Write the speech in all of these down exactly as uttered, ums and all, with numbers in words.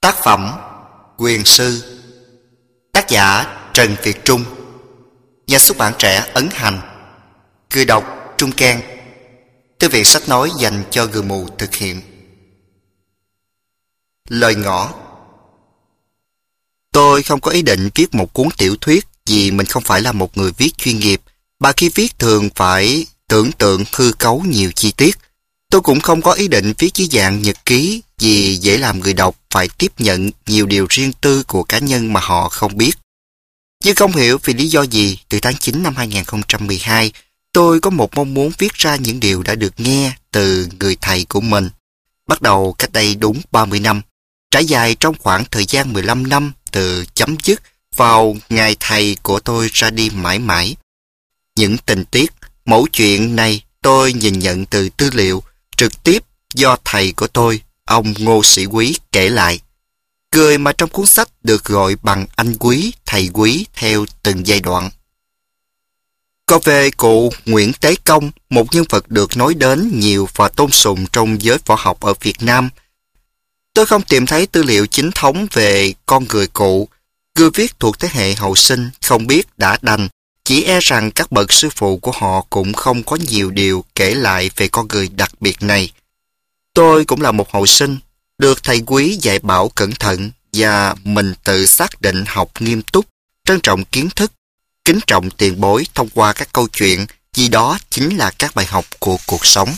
Tác phẩm Quyền Sư. Tác giả Trần Việt Trung. Nhà xuất bản Trẻ Ấn Hành. Người đọc Trung Can. Thư viện sách nói dành cho người mù thực hiện. Lời ngỏ. Tôi không có ý định viết một cuốn tiểu thuyết vì mình không phải là một người viết chuyên nghiệp, mà khi viết thường phải tưởng tượng hư cấu nhiều chi tiết. Tôi cũng không có ý định viết dưới dạng nhật ký vì dễ làm người đọc phải tiếp nhận nhiều điều riêng tư của cá nhân mà họ không biết. Nhưng không hiểu vì lý do gì, từ tháng chín năm hai nghìn không trăm mười hai, tôi có một mong muốn viết ra những điều đã được nghe từ người thầy của mình. Bắt đầu cách đây đúng ba mươi năm, trải dài trong khoảng thời gian mười lăm năm từ chấm dứt vào ngày thầy của tôi ra đi mãi mãi. Những tình tiết, mẫu chuyện này tôi nhìn nhận từ tư liệu trực tiếp do thầy của tôi, ông Ngô Sĩ Quý kể lại. Người mà trong cuốn sách được gọi bằng anh Quý, thầy Quý theo từng giai đoạn. Còn về cụ Nguyễn Tế Công, một nhân vật được nói đến nhiều và tôn sùng trong giới võ học ở Việt Nam, tôi không tìm thấy tư liệu chính thống về con người cụ. Người viết thuộc thế hệ hậu sinh không biết đã đành, chỉ e rằng các bậc sư phụ của họ cũng không có nhiều điều kể lại về con người đặc biệt này. Tôi cũng là một hậu sinh, được thầy Quý dạy bảo cẩn thận và mình tự xác định học nghiêm túc, trân trọng kiến thức, kính trọng tiền bối thông qua các câu chuyện, vì đó chính là các bài học của cuộc sống.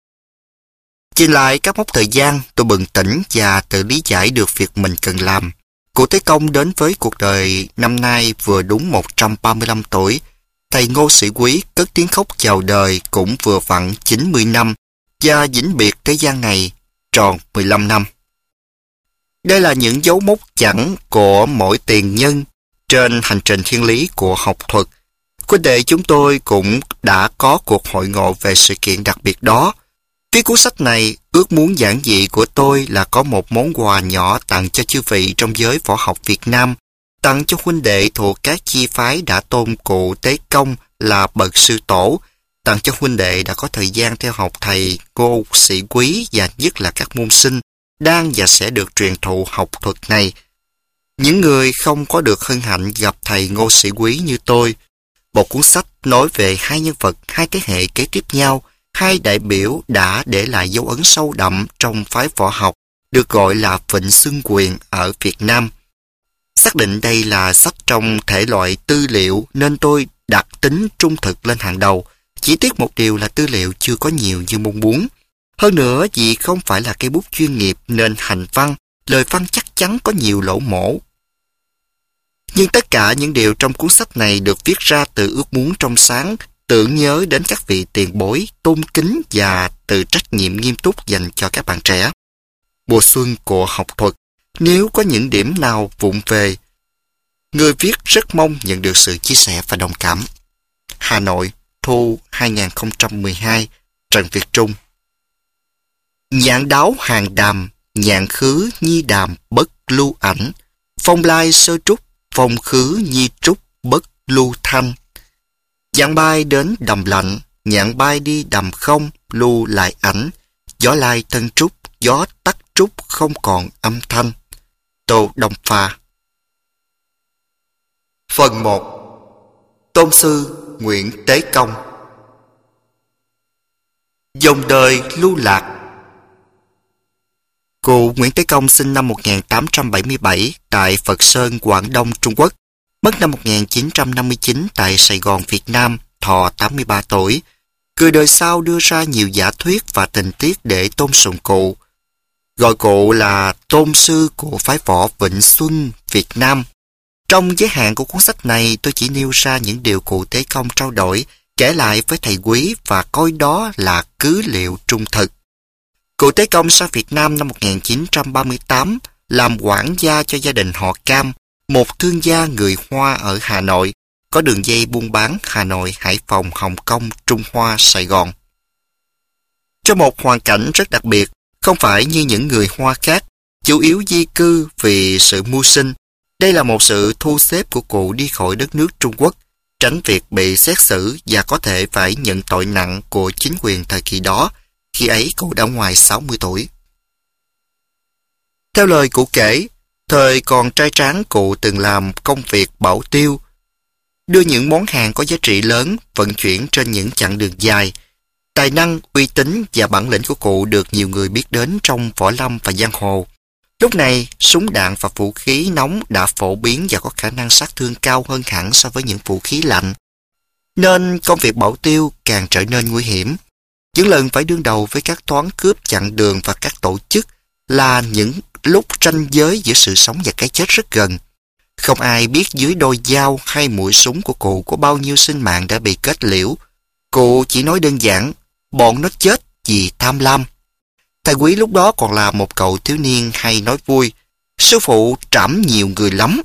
Nhìn lại các mốc thời gian, tôi bừng tỉnh và tự lý giải được việc mình cần làm. Cụ Tế Công đến với cuộc đời năm nay vừa đúng một trăm ba mươi lăm tuổi. Thầy Ngô Sĩ Quý cất tiếng khóc chào đời cũng vừa vặn chín mươi năm và vĩnh biệt thế gian này tròn mười lăm năm. Đây là những dấu mốc chẵn của mỗi tiền nhân trên hành trình thiên lý của học thuật. Huynh đệ chúng tôi cũng đã có cuộc hội ngộ về sự kiện đặc biệt đó. Viết cuốn sách này, ước muốn giản dị của tôi là có một món quà nhỏ tặng cho chư vị trong giới võ học Việt Nam, tặng cho huynh đệ thuộc các chi phái đã tôn cụ Tế Công là bậc sư tổ, tặng cho huynh đệ đã có thời gian theo học thầy Ngô Sĩ Quý và nhất là các môn sinh đang và sẽ được truyền thụ học thuật này. Những người không có được hân hạnh gặp thầy Ngô Sĩ Quý như tôi. Một cuốn sách nói về hai nhân vật, hai thế hệ kế tiếp nhau, hai đại biểu đã để lại dấu ấn sâu đậm trong phái võ học, được gọi là Vịnh Xuân Quyền ở Việt Nam. Xác định đây là sách trong thể loại tư liệu nên tôi đặt tính trung thực lên hàng đầu. Chỉ tiếc một điều là tư liệu chưa có nhiều như mong muốn. Hơn nữa vì không phải là cây bút chuyên nghiệp nên hành văn, lời văn chắc chắn có nhiều lỗ mổ. Nhưng tất cả những điều trong cuốn sách này được viết ra từ ước muốn trong sáng, tưởng nhớ đến các vị tiền bối, tôn kính và từ trách nhiệm nghiêm túc dành cho các bạn trẻ. Mùa xuân của học thuật, nếu có những điểm nào vụng về, người viết rất mong nhận được sự chia sẻ và đồng cảm. Hà Nội, thu hai nghìn không trăm mười hai, Trần Việt Trung. Nhạn đáo hàng đàm, nhạn khứ nhi đàm bất lưu ảnh, phong lai sơ trúc, phong khứ nhi trúc bất lưu thanh. Nhạn bay đến đầm lạnh, nhạn bay đi đầm không, lưu lại ảnh, gió lai thân trúc, gió tắt trúc không còn âm thanh. Tô Đông Pha. Phần một. Tôn sư Nguyễn Tế Công. Dòng đời lưu lạc. Cụ Nguyễn Tế Công sinh năm một nghìn tám trăm bảy mươi bảy tại Phật Sơn, Quảng Đông, Trung Quốc. Mất năm một nghìn chín trăm năm mươi chín tại Sài Gòn, Việt Nam, thọ tám mươi ba tuổi. Người đời sau đưa ra nhiều giả thuyết và tình tiết để tôn sùng cụ. Gọi cụ là tôn sư của phái võ Vịnh Xuân, Việt Nam. Trong giới hạn của cuốn sách này, tôi chỉ nêu ra những điều cụ Tế Công trao đổi, kể lại với thầy Quý và coi đó là cứ liệu trung thực. Cụ Tế Công sang Việt Nam năm một nghìn chín trăm ba mươi tám, làm quản gia cho gia đình họ Cam, một thương gia người Hoa ở Hà Nội, có đường dây buôn bán Hà Nội, Hải Phòng, Hồng Kông, Trung Hoa, Sài Gòn. Trong một hoàn cảnh rất đặc biệt, không phải như những người Hoa khác, chủ yếu di cư vì sự mưu sinh. Đây là một sự thu xếp của cụ đi khỏi đất nước Trung Quốc, tránh việc bị xét xử và có thể phải nhận tội nặng của chính quyền thời kỳ đó, khi ấy cụ đã ngoài sáu mươi tuổi. Theo lời cụ kể, Thời còn trai tráng, cụ từng làm công việc bảo tiêu, đưa những món hàng có giá trị lớn vận chuyển trên những chặng đường dài. Tài năng, uy tín và bản lĩnh của cụ được nhiều người biết đến trong võ lâm và giang hồ. Lúc này, súng đạn và vũ khí nóng đã phổ biến và có khả năng sát thương cao hơn hẳn so với những vũ khí lạnh. Nên công việc bảo tiêu càng trở nên nguy hiểm. Những lần phải đương đầu với các toán cướp chặn đường và các tổ chức là những lúc ranh giới giữa sự sống và cái chết rất gần. Không ai biết dưới đôi dao hay mũi súng của cụ có bao nhiêu sinh mạng đã bị kết liễu. Cụ chỉ nói đơn giản, bọn nó chết vì tham lam. Thầy Quý lúc đó còn là một cậu thiếu niên hay nói vui, sư phụ trảm nhiều người lắm.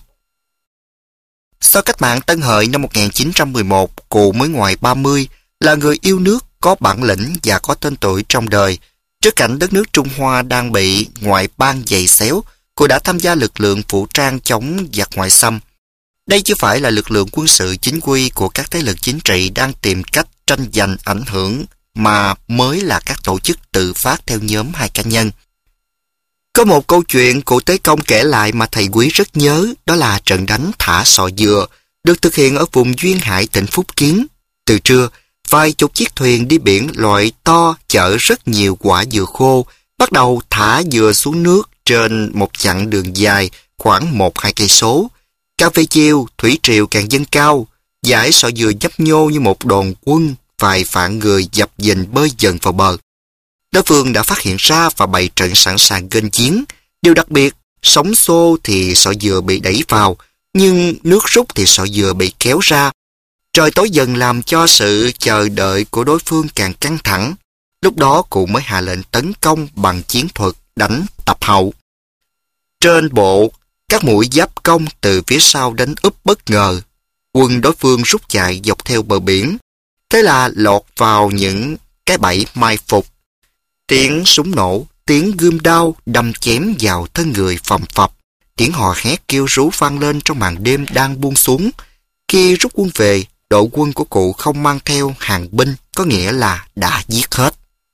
Sau cách mạng Tân Hợi năm một nghìn chín trăm mười một, cụ mới ngoài ba mươi, là người yêu nước, có bản lĩnh và có tên tuổi trong đời. Trước cảnh đất nước Trung Hoa đang bị ngoại bang giày xéo, cụ đã tham gia lực lượng vũ trang chống giặc ngoại xâm. Đây chưa phải là lực lượng quân sự chính quy của các thế lực chính trị đang tìm cách tranh giành ảnh hưởng, mà mới là các tổ chức tự phát theo nhóm hay cá nhân. Có một câu chuyện cụ Tế Công kể lại mà thầy Quý rất nhớ, đó là trận đánh thả sọ dừa, được thực hiện ở vùng duyên hải tỉnh Phúc Kiến. Từ trưa, vài chục chiếc thuyền đi biển loại to chở rất nhiều quả dừa khô, bắt đầu thả dừa xuống nước trên một chặng đường dài khoảng một hai cây số. Càng về chiều, thủy triều càng dâng cao, dải sọ dừa nhấp nhô như một đoàn quân, vài vạn người dập dình bơi dần vào bờ. Đối phương đã phát hiện ra và bày trận sẵn sàng nghênh chiến. Điều đặc biệt, sóng xô thì sọ dừa bị đẩy vào, nhưng nước rút thì sọ dừa bị kéo ra. Trời tối dần làm cho sự chờ đợi của đối phương càng căng thẳng. Lúc đó cụ mới hạ lệnh tấn công bằng chiến thuật đánh tập hậu. Trên bộ, các mũi giáp công từ phía sau đánh úp bất ngờ. Quân đối phương rút chạy dọc theo bờ biển. Thế là lọt vào những cái bẫy mai phục. Tiếng súng nổ, tiếng gươm đao đâm chém vào thân người phầm phập. Tiếng hò hét kêu rú vang lên trong màn đêm đang buông xuống. Khi rút quân về, đội quân của cụ không mang theo hàng binh, có nghĩa là đã giết hết.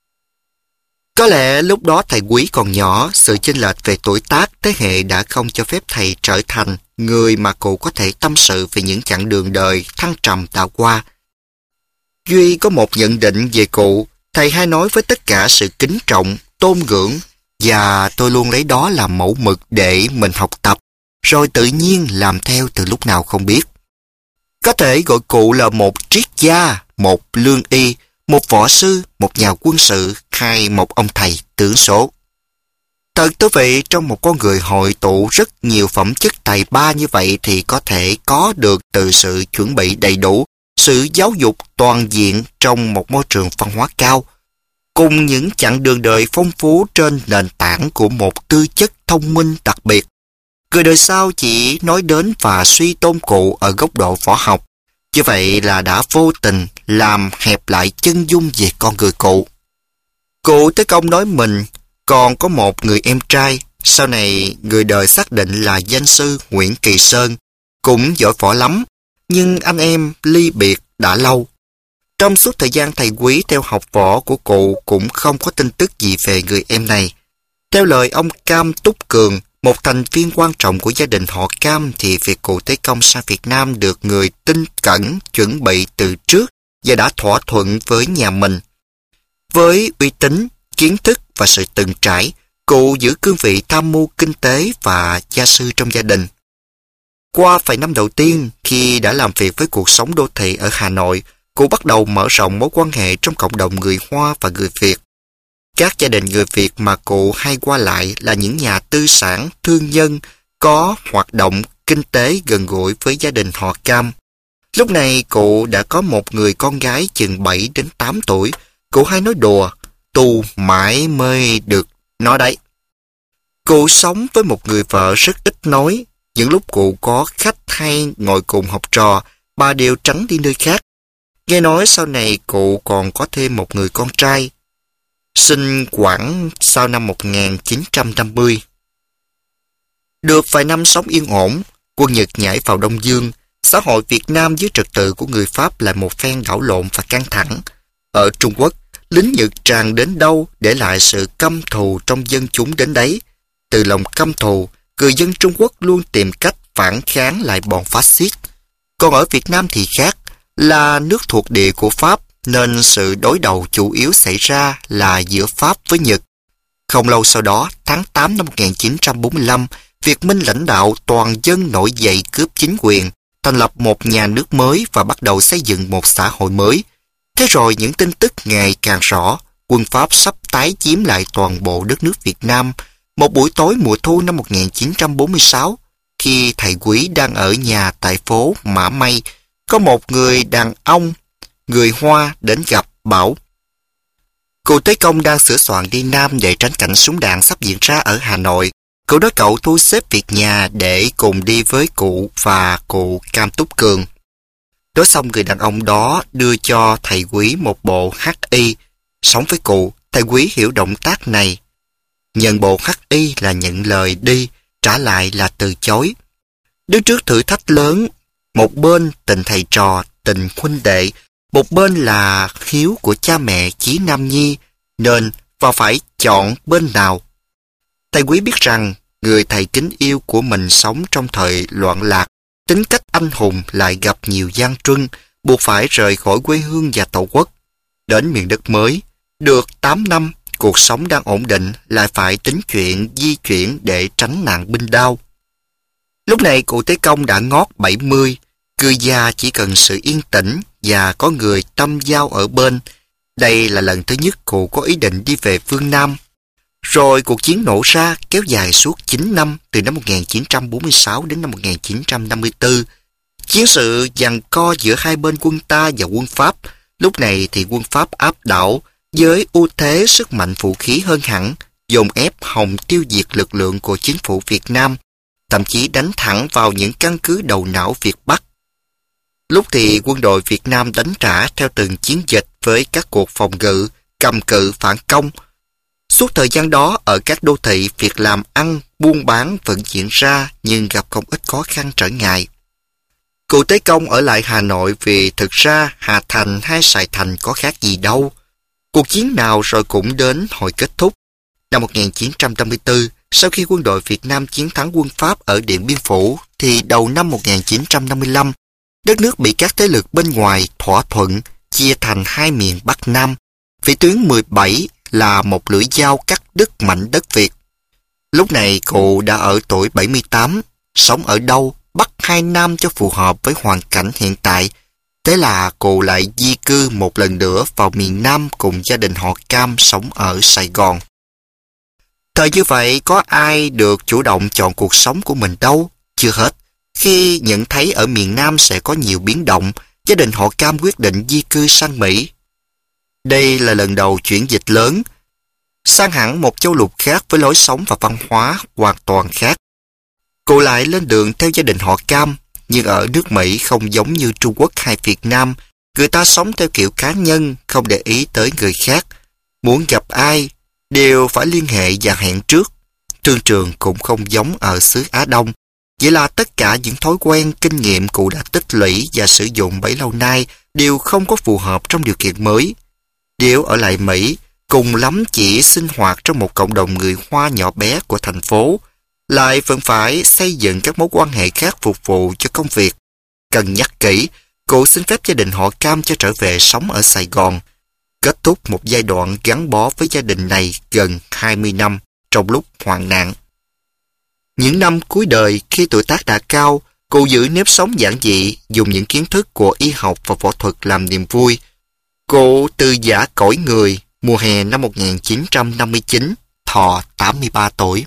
Có lẽ lúc đó thầy Quý còn nhỏ, sự chênh lệch về tuổi tác thế hệ đã không cho phép thầy trở thành người mà cụ có thể tâm sự về những chặng đường đời thăng trầm đã qua. Duy có một nhận định về cụ, thầy hay nói với tất cả sự kính trọng, tôn ngưỡng, và tôi luôn lấy đó làm mẫu mực để mình học tập, rồi tự nhiên làm theo từ lúc nào không biết. Có thể gọi cụ là một triết gia, một lương y, một võ sư, một nhà quân sự, hay một ông thầy tướng số. Thật thú vị, trong một con người hội tụ rất nhiều phẩm chất tài ba như vậy thì có thể có được từ sự chuẩn bị đầy đủ, sự giáo dục toàn diện trong một môi trường văn hóa cao, cùng những chặng đường đời phong phú trên nền tảng của một tư chất thông minh đặc biệt. Người đời sau chỉ nói đến và suy tôn cụ ở góc độ võ học, như vậy là đã vô tình làm hẹp lại chân dung về con người cụ. Cụ Tế Công nói mình còn có một người em trai, sau này người đời xác định là danh sư Nguyễn Kỳ Sơn, cũng giỏi võ lắm, nhưng anh em ly biệt đã lâu. Trong suốt thời gian thầy Quý theo học võ của cụ cũng không có tin tức gì về người em này. Theo lời ông Cam Túc Cường, một thành viên quan trọng của gia đình họ Cam, thì việc cụ Tế Công sang Việt Nam được người tin cẩn chuẩn bị từ trước và đã thỏa thuận với nhà mình. Với uy tín, kiến thức và sự từng trải, cụ giữ cương vị tham mưu kinh tế và gia sư trong gia đình. Qua vài năm đầu tiên, khi đã làm việc với cuộc sống đô thị ở Hà Nội, cụ bắt đầu mở rộng mối quan hệ trong cộng đồng người Hoa và người Việt. Các gia đình người Việt mà cụ hay qua lại là những nhà tư sản, thương nhân, có hoạt động kinh tế gần gũi với gia đình họ Cam. Lúc này cụ đã có một người con gái chừng bảy đến tám tuổi, cụ hay nói đùa, tu mãi mới được nói đấy. Cụ sống với một người vợ rất ít nói, những lúc cụ có khách hay ngồi cùng học trò, bà đều tránh đi nơi khác. Nghe nói sau này cụ còn có thêm một người con trai, sinh khoảng sau năm một nghìn chín trăm năm mươi. Được vài năm sống yên ổn, quân Nhật nhảy vào Đông Dương, xã hội Việt Nam dưới trật tự của người Pháp lại một phen đảo lộn và căng thẳng. Ở Trung Quốc, lính Nhật tràn đến đâu để lại sự căm thù trong dân chúng đến đấy. Từ lòng căm thù, người dân Trung Quốc luôn tìm cách phản kháng lại bọn phát xít. Còn ở Việt Nam thì khác, là nước thuộc địa của Pháp nên sự đối đầu chủ yếu xảy ra là giữa Pháp với Nhật. Không lâu sau đó, tháng tám năm một nghìn chín trăm bốn mươi lăm, Việt Minh lãnh đạo toàn dân nổi dậy cướp chính quyền, thành lập một nhà nước mới và bắt đầu xây dựng một xã hội mới. Thế rồi những tin tức ngày càng rõ, quân Pháp sắp tái chiếm lại toàn bộ đất nước Việt Nam. Một buổi tối mùa thu năm một nghìn chín trăm bốn mươi sáu, khi thầy Quý đang ở nhà tại phố Mã Mây, có một người đàn ông, người Hoa đến gặp bảo: cụ Tế Công đang sửa soạn đi Nam để tránh cảnh súng đạn sắp diễn ra ở Hà Nội. Cậu nói cậu thu xếp việc nhà để cùng đi với cụ và cụ Cam Túc Cường. Nói xong, người đàn ông đó đưa cho thầy Quý một bộ hắc y. Sống với cụ, thầy Quý hiểu động tác này. Nhận bộ hắc y là nhận lời đi, trả lại là từ chối. Đứng trước thử thách lớn, một bên tình thầy trò, tình huynh đệ, một bên là hiếu của cha mẹ chí nam nhi, nên và phải chọn bên nào. Thầy Quý biết rằng người thầy kính yêu của mình sống trong thời loạn lạc, tính cách anh hùng lại gặp nhiều gian truân, buộc phải rời khỏi quê hương và tổ quốc. Đến miền đất mới, được tám năm, cuộc sống đang ổn định lại phải tính chuyện di chuyển để tránh nạn binh đao. Lúc này cụ Tế Công đã ngót bảy mươi, cư gia chỉ cần sự yên tĩnh và có người tâm giao ở bên. Đây là lần thứ nhất cụ có ý định đi về phương Nam. Rồi cuộc chiến nổ ra kéo dài suốt chín năm, từ năm một nghìn chín trăm bốn mươi sáu đến năm một nghìn chín trăm năm mươi tư. Chiến sự giằng co giữa hai bên quân ta và quân Pháp. Lúc này thì quân Pháp áp đảo với ưu thế sức mạnh vũ khí hơn hẳn, dồn ép hòng tiêu diệt lực lượng của chính phủ Việt Nam, thậm chí đánh thẳng vào những căn cứ đầu não Việt Bắc. Lúc thì quân đội Việt Nam đánh trả theo từng chiến dịch với các cuộc phòng ngự, cầm cự phản công. Suốt thời gian đó, ở các đô thị, việc làm ăn, buôn bán vẫn diễn ra nhưng gặp không ít khó khăn trở ngại. Cụ Tế Công ở lại Hà Nội vì thực ra Hà Thành hay Sài Thành có khác gì đâu. Cuộc chiến nào rồi cũng đến hồi kết thúc. Năm một nghìn chín trăm năm mươi tư, sau khi quân đội Việt Nam chiến thắng quân Pháp ở Điện Biên Phủ, thì đầu năm một nghìn chín trăm năm mươi lăm, đất nước bị các thế lực bên ngoài thỏa thuận chia thành hai miền Bắc Nam. Vĩ tuyến mười bảy là một lưỡi dao cắt đứt mảnh đất Việt. Lúc này cụ đã ở tuổi bảy mươi tám, sống ở đâu, Bắc hay Nam cho phù hợp với hoàn cảnh hiện tại. Thế là cụ lại di cư một lần nữa vào miền Nam cùng gia đình họ Cam sống ở Sài Gòn. Thời như vậy có ai được chủ động chọn cuộc sống của mình đâu. Chưa hết, khi nhận thấy ở miền Nam sẽ có nhiều biến động, gia đình họ Cam quyết định di cư sang Mỹ. Đây là lần đầu chuyển dịch lớn, sang hẳn một châu lục khác với lối sống và văn hóa hoàn toàn khác. Cụ lại lên đường theo gia đình họ Cam, nhưng ở nước Mỹ không giống như Trung Quốc hay Việt Nam, người ta sống theo kiểu cá nhân, không để ý tới người khác. Muốn gặp ai, đều phải liên hệ và hẹn trước. Thương trường cũng không giống ở xứ Á Đông. Vậy là tất cả những thói quen, kinh nghiệm cụ đã tích lũy và sử dụng bấy lâu nay đều không có phù hợp trong điều kiện mới. Nếu ở lại Mỹ, cùng lắm chỉ sinh hoạt trong một cộng đồng người Hoa nhỏ bé của thành phố, lại vẫn phải xây dựng các mối quan hệ khác phục vụ cho công việc. Cân nhắc kỹ, cụ xin phép gia đình họ Cam cho trở về sống ở Sài Gòn, kết thúc một giai đoạn gắn bó với gia đình này gần hai mươi năm trong lúc hoạn nạn. Những năm cuối đời, khi tuổi tác đã cao, cụ giữ nếp sống giản dị, dùng những kiến thức của y học và võ thuật làm niềm vui. Cụ từ giã cõi người mùa hè năm một nghìn chín trăm năm mươi chín, thọ tám mươi ba tuổi.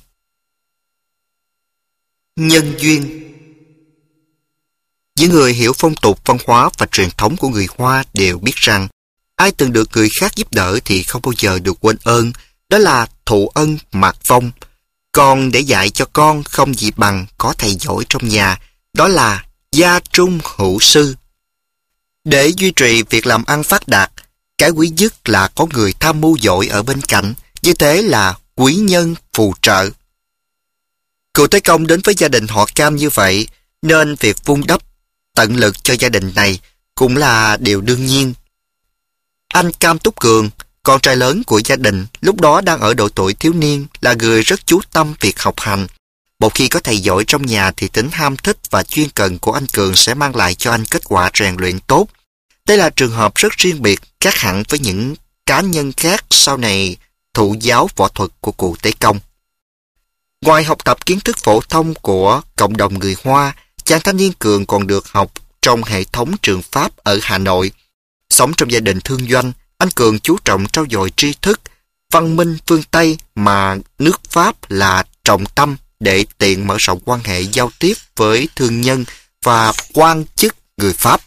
Nhân duyên. Những người hiểu phong tục, văn hóa và truyền thống của người Hoa đều biết rằng ai từng được người khác giúp đỡ thì không bao giờ được quên ơn, đó là thụ ân mạc vong. Còn để dạy cho con không gì bằng có thầy giỏi trong nhà, đó là gia trung hữu sư. Để duy trì việc làm ăn phát đạt, cái quý nhất là có người tham mưu giỏi ở bên cạnh, như thế là quý nhân phù trợ. Cụ Tế Công đến với gia đình họ Cam như vậy, nên việc vun đắp, tận lực cho gia đình này cũng là điều đương nhiên. Anh Cam Túc Cường, con trai lớn của gia đình, lúc đó đang ở độ tuổi thiếu niên, là người rất chú tâm việc học hành. Một khi có thầy giỏi trong nhà thì tính ham thích và chuyên cần của anh Cường sẽ mang lại cho anh kết quả rèn luyện tốt. Đây là trường hợp rất riêng biệt, khác hẳn với những cá nhân khác sau này thụ giáo võ thuật của cụ Tế Công. Ngoài học tập kiến thức phổ thông của cộng đồng người Hoa, chàng thanh niên Cường còn được học trong hệ thống trường Pháp ở Hà Nội. Sống trong gia đình thương doanh, anh Cường chú trọng trau dồi tri thức, văn minh phương Tây mà nước Pháp là trọng tâm để tiện mở rộng quan hệ giao tiếp với thương nhân và quan chức người Pháp.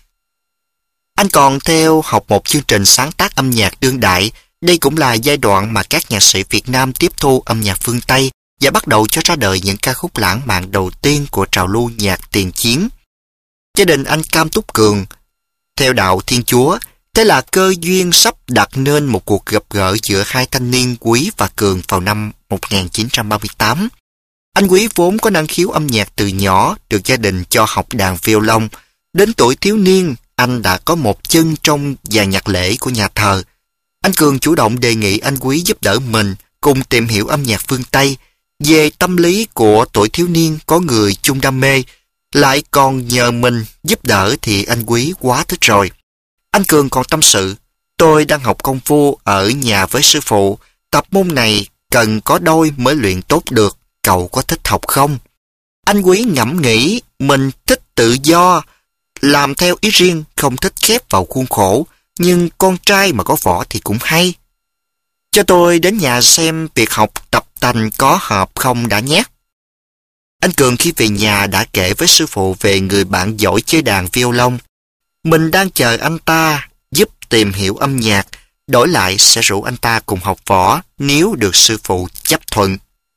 Anh còn theo học một chương trình sáng tác âm nhạc đương đại. Đây cũng là giai đoạn mà các nhạc sĩ Việt Nam tiếp thu âm nhạc phương Tây và bắt đầu cho ra đời những ca khúc lãng mạn đầu tiên của trào lưu nhạc tiền chiến. Gia đình anh Cam Túc Cường theo đạo Thiên Chúa, thế là cơ duyên sắp đặt nên một cuộc gặp gỡ giữa hai thanh niên Quý và Cường vào năm một nghìn chín trăm ba mươi tám. Anh Quý vốn có năng khiếu âm nhạc từ nhỏ, được gia đình cho học đàn violon. Đến tuổi thiếu niên, anh đã có một chân trong dàn nhạc lễ của nhà thờ. Anh Cường chủ động đề nghị anh Quý giúp đỡ mình cùng tìm hiểu âm nhạc phương Tây. Về tâm lý của tuổi thiếu niên có người chung đam mê, lại còn nhờ mình giúp đỡ thì anh Quý quá thích rồi. Anh Cường còn tâm sự, tôi đang học công phu ở nhà với sư phụ, tập môn này cần có đôi mới luyện tốt được, cậu có thích học không? Anh Quý ngẫm nghĩ, mình thích tự do, làm theo ý riêng, không thích khép vào khuôn khổ, nhưng con trai mà có võ thì cũng hay. Cho tôi đến nhà xem việc học tập tành có hợp không đã nhé. Anh Cường khi về nhà đã kể với sư phụ về người bạn giỏi chơi đàn violon. Mình đang chờ anh ta giúp tìm hiểu âm nhạc, đổi lại sẽ rủ anh ta cùng học võ nếu được sư phụ chấp thuận.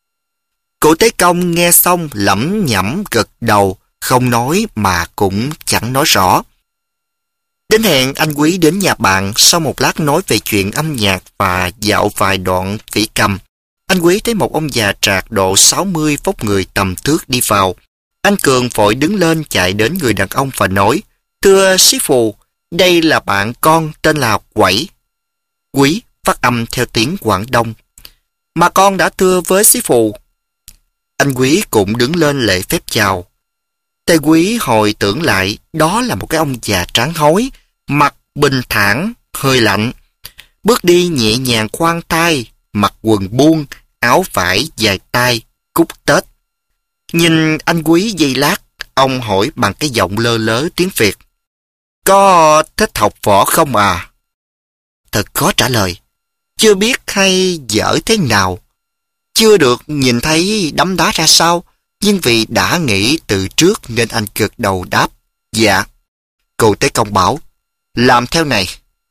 Cụ Tế Công nghe xong lẩm nhẩm gật đầu, không nói mà cũng chẳng nói rõ. Đến hẹn anh Quý đến nhà bạn, sau một lát nói về chuyện âm nhạc và dạo vài đoạn vĩ cầm. Anh Quý thấy một ông già trạc độ sáu mươi vóc người tầm thước đi vào. Anh Cường vội đứng lên chạy đến người đàn ông và nói, thưa sư phụ, đây là bạn con tên là Quẩy. Quý phát âm theo tiếng Quảng Đông. Mà con đã thưa với sư phụ. Anh Quý cũng đứng lên lễ phép chào. Thầy Quý hồi tưởng lại, đó là một cái ông già trắng hói, mặt bình thản, hơi lạnh. Bước đi nhẹ nhàng khoan thai, mặc quần buông, áo vải dài tay, cúc tết. Nhìn anh Quý giây lát, ông hỏi bằng cái giọng lơ lớ tiếng Việt. Có thích học võ không à? Thật khó trả lời. Chưa biết hay dở thế nào. Chưa được nhìn thấy đấm đá ra sao, nhưng vì đã nghĩ từ trước nên anh gật đầu đáp. Dạ. Cụ Tế Công bảo, làm theo này.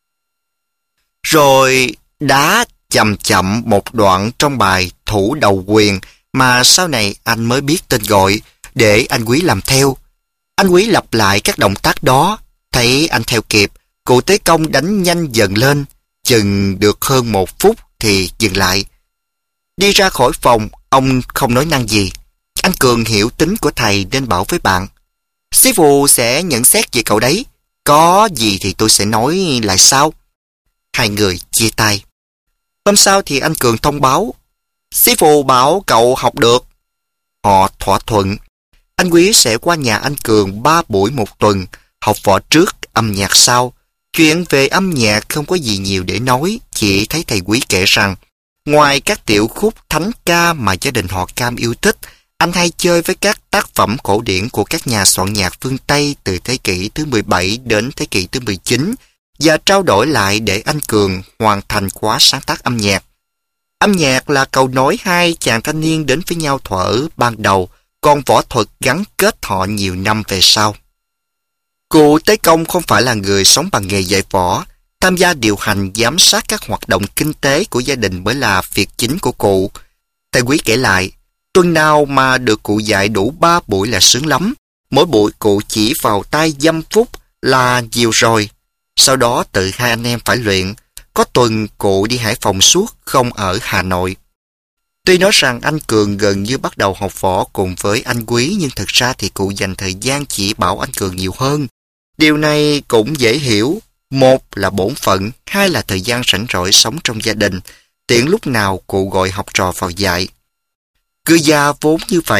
Rồi đá chậm chậm một đoạn trong bài Thủ Đầu Quyền mà sau này anh mới biết tên gọi, để anh Quý làm theo. Anh Quý lặp lại các động tác đó, thấy anh theo kịp, cụ Tế Công đánh nhanh dần lên, chừng được hơn một phút thì dừng lại. Đi ra khỏi phòng, ông không nói năng gì. Anh Cường hiểu tính của thầy nên bảo với bạn, sư phụ sẽ nhận xét về cậu đấy, có gì thì tôi sẽ nói lại sau. Hai người chia tay. Hôm sau thì anh Cường thông báo, sư phụ bảo cậu học được. Họ thỏa thuận. Anh Quý sẽ qua nhà anh Cường ba buổi một tuần, học võ trước, âm nhạc sau. Chuyện về âm nhạc không có gì nhiều để nói, chỉ thấy thầy Quý kể rằng, ngoài các tiểu khúc thánh ca mà gia đình họ Cam yêu thích, anh hay chơi với các tác phẩm cổ điển của các nhà soạn nhạc phương Tây từ thế kỷ thứ mười bảy đến thế kỷ thứ mười chín và trao đổi lại để anh Cường hoàn thành khóa sáng tác âm nhạc. Âm nhạc là cầu nối hai chàng thanh niên đến với nhau thuở ban đầu, còn võ thuật gắn kết họ nhiều năm về sau. Cụ Tế Công không phải là người sống bằng nghề dạy võ, tham gia điều hành giám sát các hoạt động kinh tế của gia đình mới là việc chính của cụ. Thầy Quý kể lại, tuần nào mà được cụ dạy đủ ba buổi là sướng lắm. Mỗi buổi cụ chỉ vào tay dăm phút là nhiều rồi. Sau đó tự hai anh em phải luyện. Có tuần cụ đi Hải Phòng suốt, không ở Hà Nội. Tuy nói rằng anh Cường gần như bắt đầu học võ cùng với anh Quý, nhưng thực ra thì cụ dành thời gian chỉ bảo anh Cường nhiều hơn. Điều này cũng dễ hiểu. Một là bổn phận, hai là thời gian rảnh rỗi sống trong gia đình. Tiện lúc nào cụ gọi học trò vào dạy. Cư gia vốn như vậy,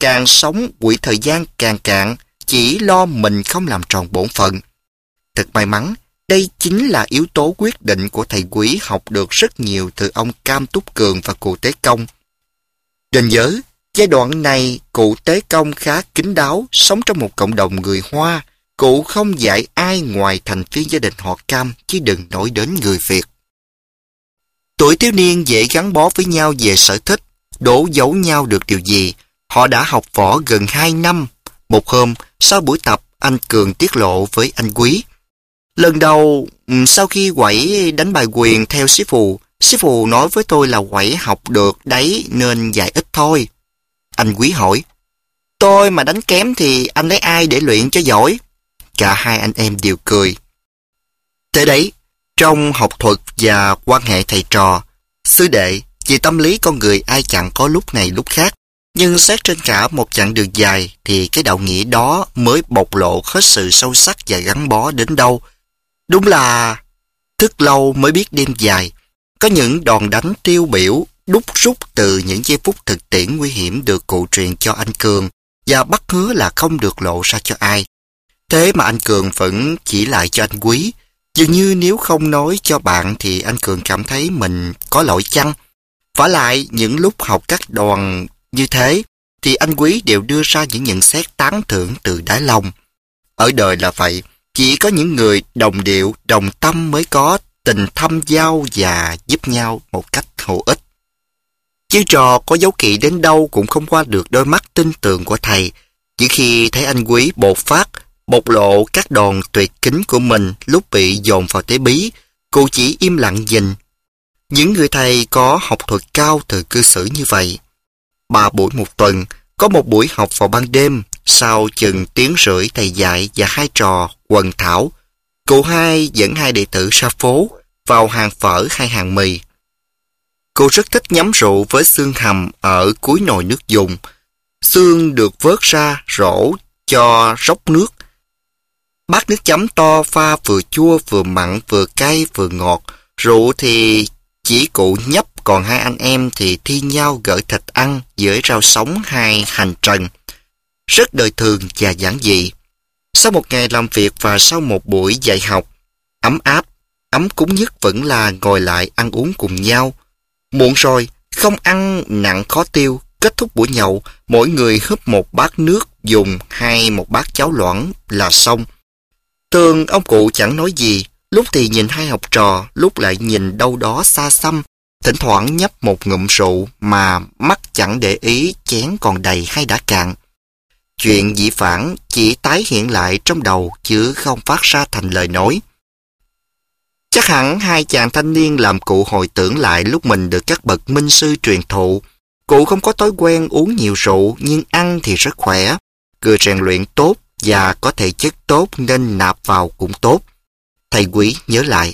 càng sống quỹ thời gian càng cạn, chỉ lo mình không làm tròn bổn phận. Thật may mắn, đây chính là yếu tố quyết định của thầy Quý học được rất nhiều từ ông Cam Túc Cường và cụ Tế Công. Nên nhớ, giai đoạn này cụ Tế Công khá kín đáo, sống trong một cộng đồng người Hoa. Cụ không dạy ai ngoài thành viên gia đình họ Cam, chứ đừng nói đến người Việt. Tuổi thiếu niên dễ gắn bó với nhau về sở thích, đổ dấu nhau được điều gì. Họ đã học võ gần hai năm. Một hôm, sau buổi tập, anh Cường tiết lộ với anh Quý. Lần đầu, sau khi quẩy đánh bài quyền theo sư phụ, sư phụ nói với tôi là quẩy học được đấy nên dạy ít thôi. Anh Quý hỏi, tôi mà đánh kém thì anh lấy ai để luyện cho giỏi? Cả hai anh em đều cười. Thế đấy, trong học thuật và quan hệ thầy trò, sư đệ, vì tâm lý con người ai chẳng có lúc này lúc khác. Nhưng xét trên cả một chặng đường dài thì cái đạo nghĩa đó mới bộc lộ hết sự sâu sắc và gắn bó đến đâu. Đúng là thức lâu mới biết đêm dài. Có những đòn đánh tiêu biểu đúc rút từ những giây phút thực tiễn nguy hiểm được cụ truyền cho anh Cường và bắt hứa là không được lộ ra cho ai. Thế mà anh Cường vẫn chỉ lại cho anh Quý. Dường như nếu không nói cho bạn thì anh Cường cảm thấy mình có lỗi chăng. Vả lại những lúc học các đoàn như thế thì anh Quý đều đưa ra những nhận xét tán thưởng từ đáy lòng. Ở đời là vậy, chỉ có những người đồng điệu, đồng tâm mới có tình thâm giao và giúp nhau một cách hữu ích. Chiêu trò có dấu kỵ đến đâu cũng không qua được đôi mắt tin tưởng của thầy. Chỉ khi thấy anh Quý bột phát, bộc lộ các đòn tuyệt kính của mình lúc bị dồn vào tế bí, cụ chỉ im lặng nhìn. Những người thầy có học thuật cao từ cư xử như vậy. Ba buổi một tuần, có một buổi học vào ban đêm, sau chừng tiếng rưỡi thầy dạy và hai trò quần thảo. Cụ hai dẫn hai đệ tử ra phố, vào hàng phở hay hàng mì. Cụ rất thích nhắm rượu với xương hầm ở cuối nồi nước dùng. Xương được vớt ra, rổ, cho róc nước. Bát nước chấm to pha vừa chua vừa mặn vừa cay vừa ngọt. Rượu thì chỉ cụ nhấp, còn hai anh em thì thi nhau gởi thịt ăn với rau sống hay hành trần. Rất đời thường và giản dị. Sau một ngày làm việc và sau một buổi dạy học, ấm áp, ấm cúng nhất vẫn là ngồi lại ăn uống cùng nhau. Muộn rồi, không ăn nặng khó tiêu, kết thúc buổi nhậu, mỗi người húp một bát nước dùng hay một bát cháo loãng là xong. Thường ông cụ chẳng nói gì, lúc thì nhìn hai học trò, lúc lại nhìn đâu đó xa xăm, thỉnh thoảng nhấp một ngụm rượu mà mắt chẳng để ý chén còn đầy hay đã cạn. Chuyện dĩ vãng chỉ tái hiện lại trong đầu chứ không phát ra thành lời nói. Chắc hẳn hai chàng thanh niên làm cụ hồi tưởng lại lúc mình được các bậc minh sư truyền thụ. Cụ không có thói quen uống nhiều rượu nhưng ăn thì rất khỏe, người rèn luyện tốt và có thể chất tốt nên nạp vào cũng tốt. Thầy Quý nhớ lại.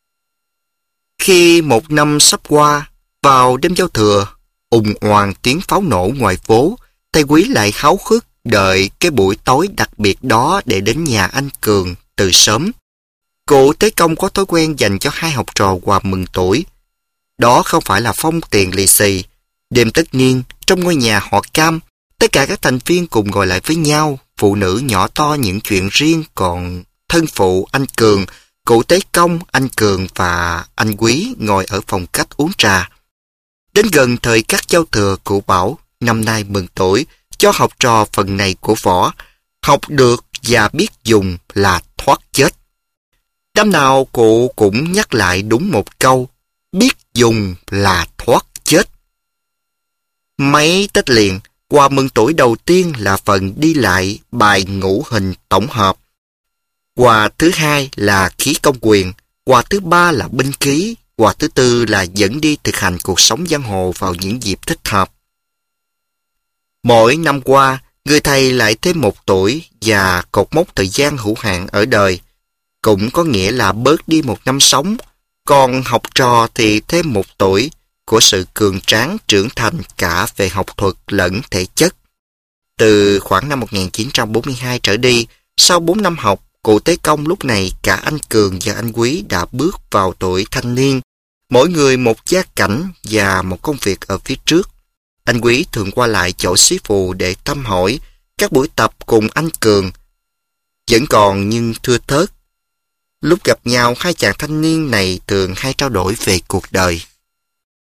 Khi một năm sắp qua, vào đêm giao thừa, ùng oàn tiếng pháo nổ ngoài phố, thầy Quý lại háo hức đợi cái buổi tối đặc biệt đó để đến nhà anh Cường từ sớm. Cụ Tế Công có thói quen dành cho hai học trò quà mừng tuổi. Đó không phải là phong tiền lì xì. Đêm tất niên, trong ngôi nhà họ Cam, tất cả các thành viên cùng ngồi lại với nhau, phụ nữ nhỏ to những chuyện riêng, còn thân phụ anh Cường, cụ Tế Công, anh Cường và anh Quý ngồi ở phòng khách uống trà. Đến gần thời các giao thừa, cụ bảo năm nay mừng tuổi, cho học trò phần này của võ, học được và biết dùng là thoát chết. Năm nào cụ cũng nhắc lại đúng một câu, biết dùng là thoát chết. Mấy Tết liền, quà mừng tuổi đầu tiên là phần đi lại bài ngũ hình tổng hợp. Quà thứ hai là khí công quyền, quà thứ ba là binh khí, quà thứ tư là dẫn đi thực hành cuộc sống giang hồ vào những dịp thích hợp. Mỗi năm qua, người thầy lại thêm một tuổi và cột mốc thời gian hữu hạn ở đời. Cũng có nghĩa là bớt đi một năm sống, còn học trò thì thêm một tuổi của sự cường tráng trưởng thành cả về học thuật lẫn thể chất. Từ khoảng năm một nghìn chín trăm bốn mươi hai trở đi, sau bốn năm học, cụ Tế Công lúc này cả anh Cường và anh Quý đã bước vào tuổi thanh niên, mỗi người một gia cảnh và một công việc ở phía trước. Anh Quý thường qua lại chỗ xí Phù để thăm hỏi. Các buổi tập cùng anh Cường vẫn còn nhưng thưa thớt. Lúc gặp nhau, hai chàng thanh niên này thường hay trao đổi về cuộc đời.